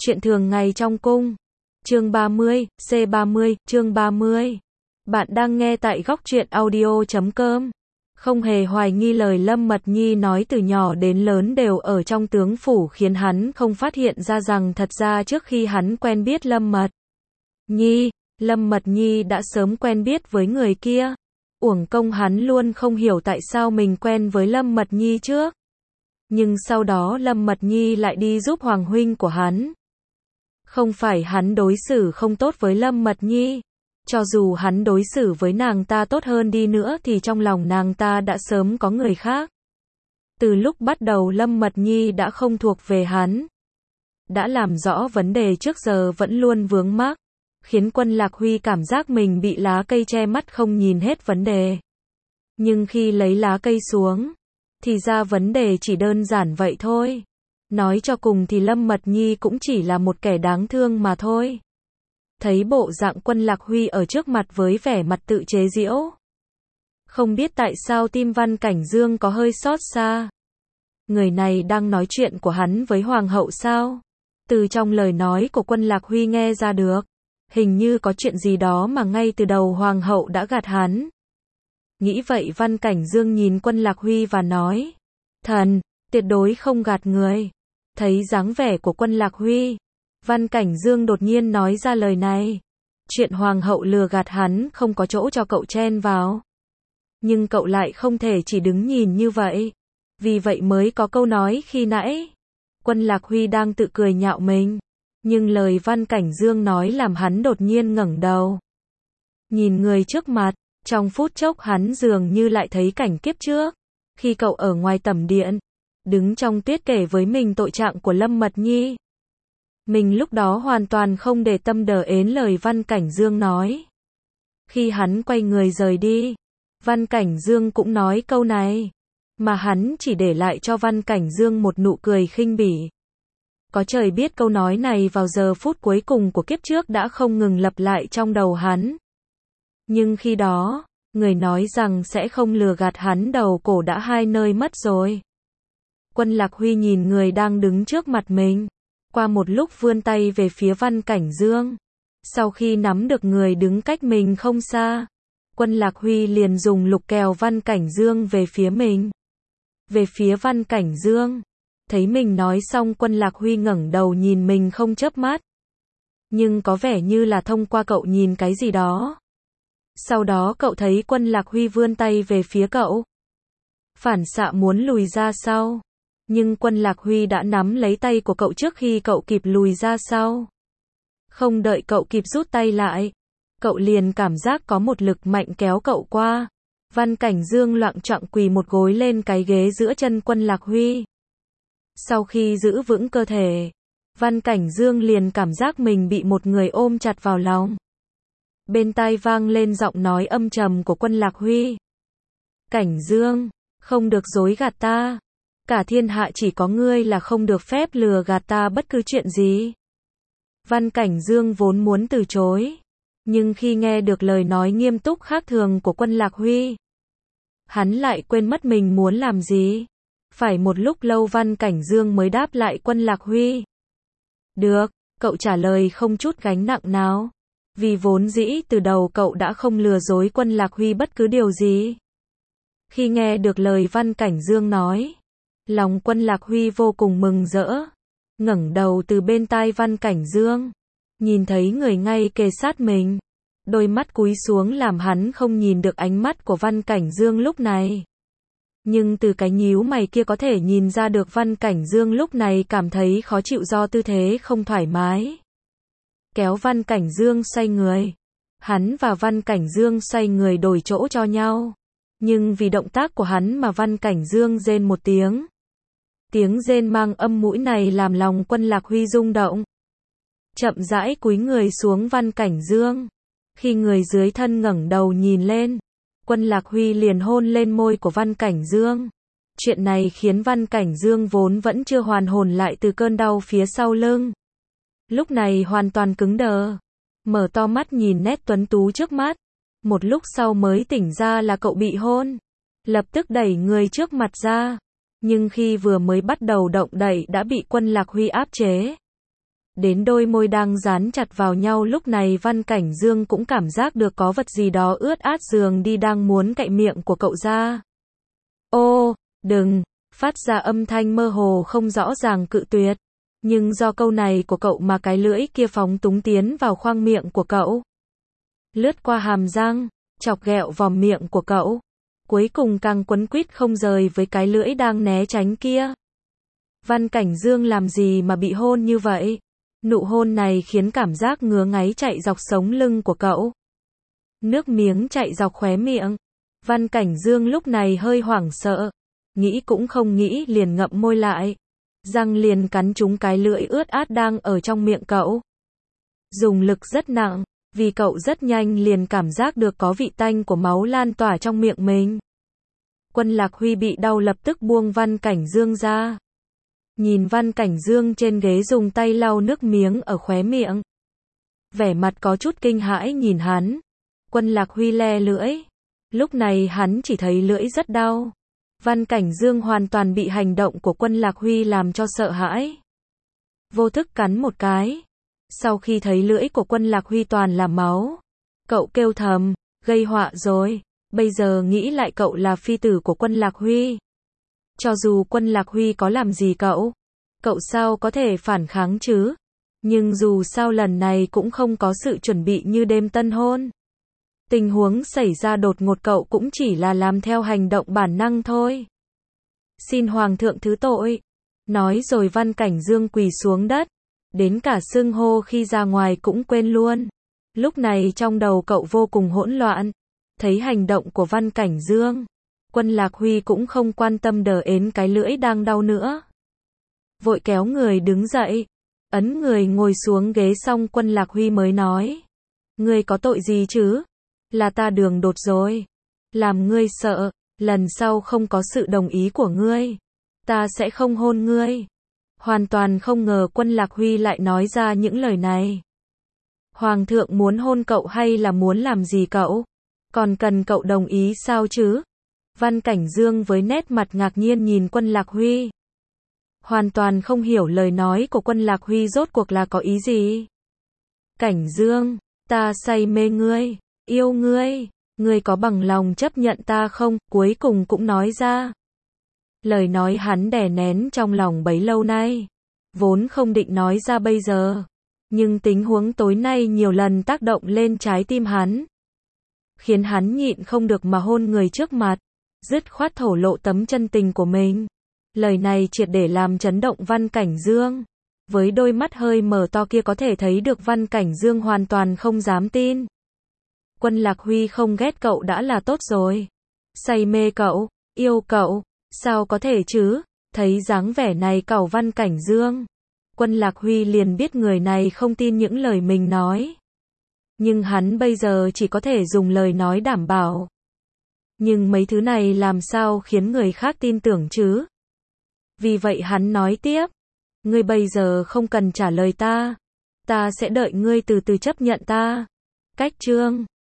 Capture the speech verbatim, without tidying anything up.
Chuyện thường ngày trong cung. Chương ba mươi, C ba mươi, chương ba mươi. Bạn đang nghe tại góc truyện audio chấm com. Không hề hoài nghi lời Lâm Mật Nhi nói từ nhỏ đến lớn đều ở trong tướng phủ khiến hắn không phát hiện ra rằng thật ra trước khi hắn quen biết Lâm Mật Nhi, Lâm Mật Nhi đã sớm quen biết với người kia. Uổng công hắn luôn không hiểu tại sao mình quen với Lâm Mật Nhi trước. Nhưng sau đó Lâm Mật Nhi lại đi giúp Hoàng huynh của hắn. Không phải hắn đối xử không tốt với Lâm Mật Nhi. Cho dù hắn đối xử với nàng ta tốt hơn đi nữa thì trong lòng nàng ta đã sớm có người khác. Từ lúc bắt đầu Lâm Mật Nhi đã không thuộc về hắn. Đã làm rõ vấn đề trước giờ vẫn luôn vướng mắc, khiến Quân Lạc Huy cảm giác mình bị lá cây che mắt không nhìn hết vấn đề. Nhưng khi lấy lá cây xuống, thì ra vấn đề chỉ đơn giản vậy thôi. Nói cho cùng thì Lâm Mật Nhi cũng chỉ là một kẻ đáng thương mà thôi. Thấy bộ dạng Quân Lạc Huy ở trước mặt với vẻ mặt tự chế giễu. Không biết tại sao tim Văn Cảnh Dương có hơi xót xa. Người này đang nói chuyện của hắn với Hoàng hậu sao? Từ trong lời nói của Quân Lạc Huy nghe ra được. Hình như có chuyện gì đó mà ngay từ đầu Hoàng hậu đã gạt hắn. Nghĩ vậy Văn Cảnh Dương nhìn Quân Lạc Huy và nói. Thần, tuyệt đối không gạt người. Thấy dáng vẻ của Quân Lạc Huy, Văn Cảnh Dương đột nhiên nói ra lời này. Chuyện Hoàng hậu lừa gạt hắn không có chỗ cho cậu chen vào. Nhưng cậu lại không thể chỉ đứng nhìn như vậy. Vì vậy mới có câu nói khi nãy. Quân Lạc Huy đang tự cười nhạo mình. Nhưng lời Văn Cảnh Dương nói làm hắn đột nhiên ngẩng đầu. Nhìn người trước mặt, trong phút chốc hắn dường như lại thấy cảnh kiếp trước. Khi cậu ở ngoài tẩm điện, đứng trong tuyết kể với mình tội trạng của Lâm Mật Nhi. Mình lúc đó hoàn toàn không để tâm đờ ến lời Văn Cảnh Dương nói. Khi hắn quay người rời đi, Văn Cảnh Dương cũng nói câu này. Mà hắn chỉ để lại cho Văn Cảnh Dương một nụ cười khinh bỉ. Có trời biết câu nói này vào giờ phút cuối cùng của kiếp trước đã không ngừng lặp lại trong đầu hắn. Nhưng khi đó, người nói rằng sẽ không lừa gạt hắn đầu cổ đã hai nơi mất rồi. Quân Lạc Huy nhìn người đang đứng trước mặt mình. Qua một lúc vươn tay về phía Văn Cảnh Dương. Sau khi nắm được người đứng cách mình không xa, Quân Lạc Huy liền dùng lục kèo Văn Cảnh Dương về phía mình. Về phía Văn Cảnh Dương. Thấy mình nói xong Quân Lạc Huy ngẩng đầu nhìn mình không chớp mắt. Nhưng có vẻ như là thông qua cậu nhìn cái gì đó. Sau đó cậu thấy Quân Lạc Huy vươn tay về phía cậu. Phản xạ muốn lùi ra sau. Nhưng Quân Lạc Huy đã nắm lấy tay của cậu trước khi cậu kịp lùi ra sau. Không đợi cậu kịp rút tay lại, cậu liền cảm giác có một lực mạnh kéo cậu qua. Văn Cảnh Dương loạng choạng quỳ một gối lên cái ghế giữa chân Quân Lạc Huy. Sau khi giữ vững cơ thể, Văn Cảnh Dương liền cảm giác mình bị một người ôm chặt vào lòng. Bên tai vang lên giọng nói âm trầm của Quân Lạc Huy. Cảnh Dương, không được dối gạt ta. Cả thiên hạ chỉ có ngươi là không được phép lừa gạt ta bất cứ chuyện gì. Văn Cảnh Dương vốn muốn từ chối. Nhưng khi nghe được lời nói nghiêm túc khác thường của Quân Lạc Huy, hắn lại quên mất mình muốn làm gì. Phải một lúc lâu Văn Cảnh Dương mới đáp lại Quân Lạc Huy. Được, cậu trả lời không chút gánh nặng nào. Vì vốn dĩ từ đầu cậu đã không lừa dối Quân Lạc Huy bất cứ điều gì. Khi nghe được lời Văn Cảnh Dương nói, lòng Quân Lạc Huy vô cùng mừng rỡ. Ngẩng đầu từ bên tai Văn Cảnh Dương, nhìn thấy người ngay kề sát mình. Đôi mắt cúi xuống làm hắn không nhìn được ánh mắt của Văn Cảnh Dương lúc này. Nhưng từ cái nhíu mày kia có thể nhìn ra được Văn Cảnh Dương lúc này cảm thấy khó chịu do tư thế không thoải mái. Kéo Văn Cảnh Dương xoay người. Hắn và Văn Cảnh Dương xoay người đổi chỗ cho nhau. Nhưng vì động tác của hắn mà Văn Cảnh Dương rên một tiếng. Tiếng rên mang âm mũi này làm lòng Quân Lạc Huy rung động. Chậm rãi cúi người xuống Văn Cảnh Dương. Khi người dưới thân ngẩng đầu nhìn lên, Quân Lạc Huy liền hôn lên môi của Văn Cảnh Dương. Chuyện này khiến Văn Cảnh Dương vốn vẫn chưa hoàn hồn lại từ cơn đau phía sau lưng. Lúc này hoàn toàn cứng đờ. Mở to mắt nhìn nét tuấn tú trước mắt. Một lúc sau mới tỉnh ra là cậu bị hôn. Lập tức đẩy người trước mặt ra. Nhưng khi vừa mới bắt đầu động đậy đã bị Quân Lạc Huy áp chế. Đến đôi môi đang dán chặt vào nhau lúc này Văn Cảnh Dương cũng cảm giác được có vật gì đó ướt át dường đi đang muốn cạy miệng của cậu ra. Ô, đừng, phát ra âm thanh mơ hồ không rõ ràng cự tuyệt. Nhưng do câu này của cậu mà cái lưỡi kia phóng túng tiến vào khoang miệng của cậu. Lướt qua hàm răng, chọc ghẹo vòm miệng của cậu. Cuối cùng càng quấn quýt không rời với cái lưỡi đang né tránh kia. Văn Cảnh Dương làm gì mà bị hôn như vậy? Nụ hôn này khiến cảm giác ngứa ngáy chạy dọc sống lưng của cậu. Nước miếng chạy dọc khóe miệng. Văn Cảnh Dương lúc này hơi hoảng sợ. Nghĩ cũng không nghĩ liền ngậm môi lại. Răng liền cắn trúng cái lưỡi ướt át đang ở trong miệng cậu. Dùng lực rất nặng, vì cậu rất nhanh liền cảm giác được có vị tanh của máu lan tỏa trong miệng mình. Quân Lạc Huy bị đau lập tức buông Văn Cảnh Dương ra. Nhìn Văn Cảnh Dương trên ghế dùng tay lau nước miếng ở khóe miệng. Vẻ mặt có chút kinh hãi nhìn hắn. Quân Lạc Huy le lưỡi. Lúc này hắn chỉ thấy lưỡi rất đau. Văn Cảnh Dương hoàn toàn bị hành động của Quân Lạc Huy làm cho sợ hãi. Vô thức cắn một cái. Sau khi thấy lưỡi của Quân Lạc Huy toàn là máu, cậu kêu thầm, gây họa rồi. Bây giờ nghĩ lại cậu là phi tử của Quân Lạc Huy. Cho dù Quân Lạc Huy có làm gì cậu, cậu sao có thể phản kháng chứ? Nhưng dù sao lần này cũng không có sự chuẩn bị như đêm tân hôn. Tình huống xảy ra đột ngột cậu cũng chỉ là làm theo hành động bản năng thôi. Xin Hoàng thượng thứ tội. Nói rồi Văn Cảnh Dương quỳ xuống đất. Đến cả xưng hô khi ra ngoài cũng quên luôn. Lúc này trong đầu cậu vô cùng hỗn loạn. Thấy hành động của Văn Cảnh Dương, Quân Lạc Huy cũng không quan tâm đờ ến cái lưỡi đang đau nữa. Vội kéo người đứng dậy, ấn người ngồi xuống ghế xong Quân Lạc Huy mới nói. Ngươi có tội gì chứ? Là ta đường đột rồi. Làm ngươi sợ, lần sau không có sự đồng ý của ngươi, ta sẽ không hôn ngươi. Hoàn toàn không ngờ Quân Lạc Huy lại nói ra những lời này. Hoàng thượng muốn hôn cậu hay là muốn làm gì cậu? Còn cần cậu đồng ý sao chứ? Văn Cảnh Dương với nét mặt ngạc nhiên nhìn Quân Lạc Huy. Hoàn toàn không hiểu lời nói của Quân Lạc Huy rốt cuộc là có ý gì. Cảnh Dương, ta say mê ngươi, yêu ngươi, ngươi có bằng lòng chấp nhận ta không? Cuối cùng cũng nói ra. Lời nói hắn đè nén trong lòng bấy lâu nay. Vốn không định nói ra bây giờ. Nhưng tình huống tối nay nhiều lần tác động lên trái tim hắn. Khiến hắn nhịn không được mà hôn người trước mặt. Dứt khoát thổ lộ tấm chân tình của mình. Lời này triệt để làm chấn động Văn Cảnh Dương. Với đôi mắt hơi mở to kia có thể thấy được Văn Cảnh Dương hoàn toàn không dám tin. Quân Lạc Huy không ghét cậu đã là tốt rồi. Say mê cậu, yêu cậu, sao có thể chứ? Thấy dáng vẻ này cẩu Văn Cảnh Dương, Quân Lạc Huy liền biết người này không tin những lời mình nói. Nhưng hắn bây giờ chỉ có thể dùng lời nói đảm bảo. Nhưng mấy thứ này làm sao khiến người khác tin tưởng chứ? Vì vậy hắn nói tiếp. Ngươi bây giờ không cần trả lời ta. Ta sẽ đợi ngươi từ từ chấp nhận ta. Cách chương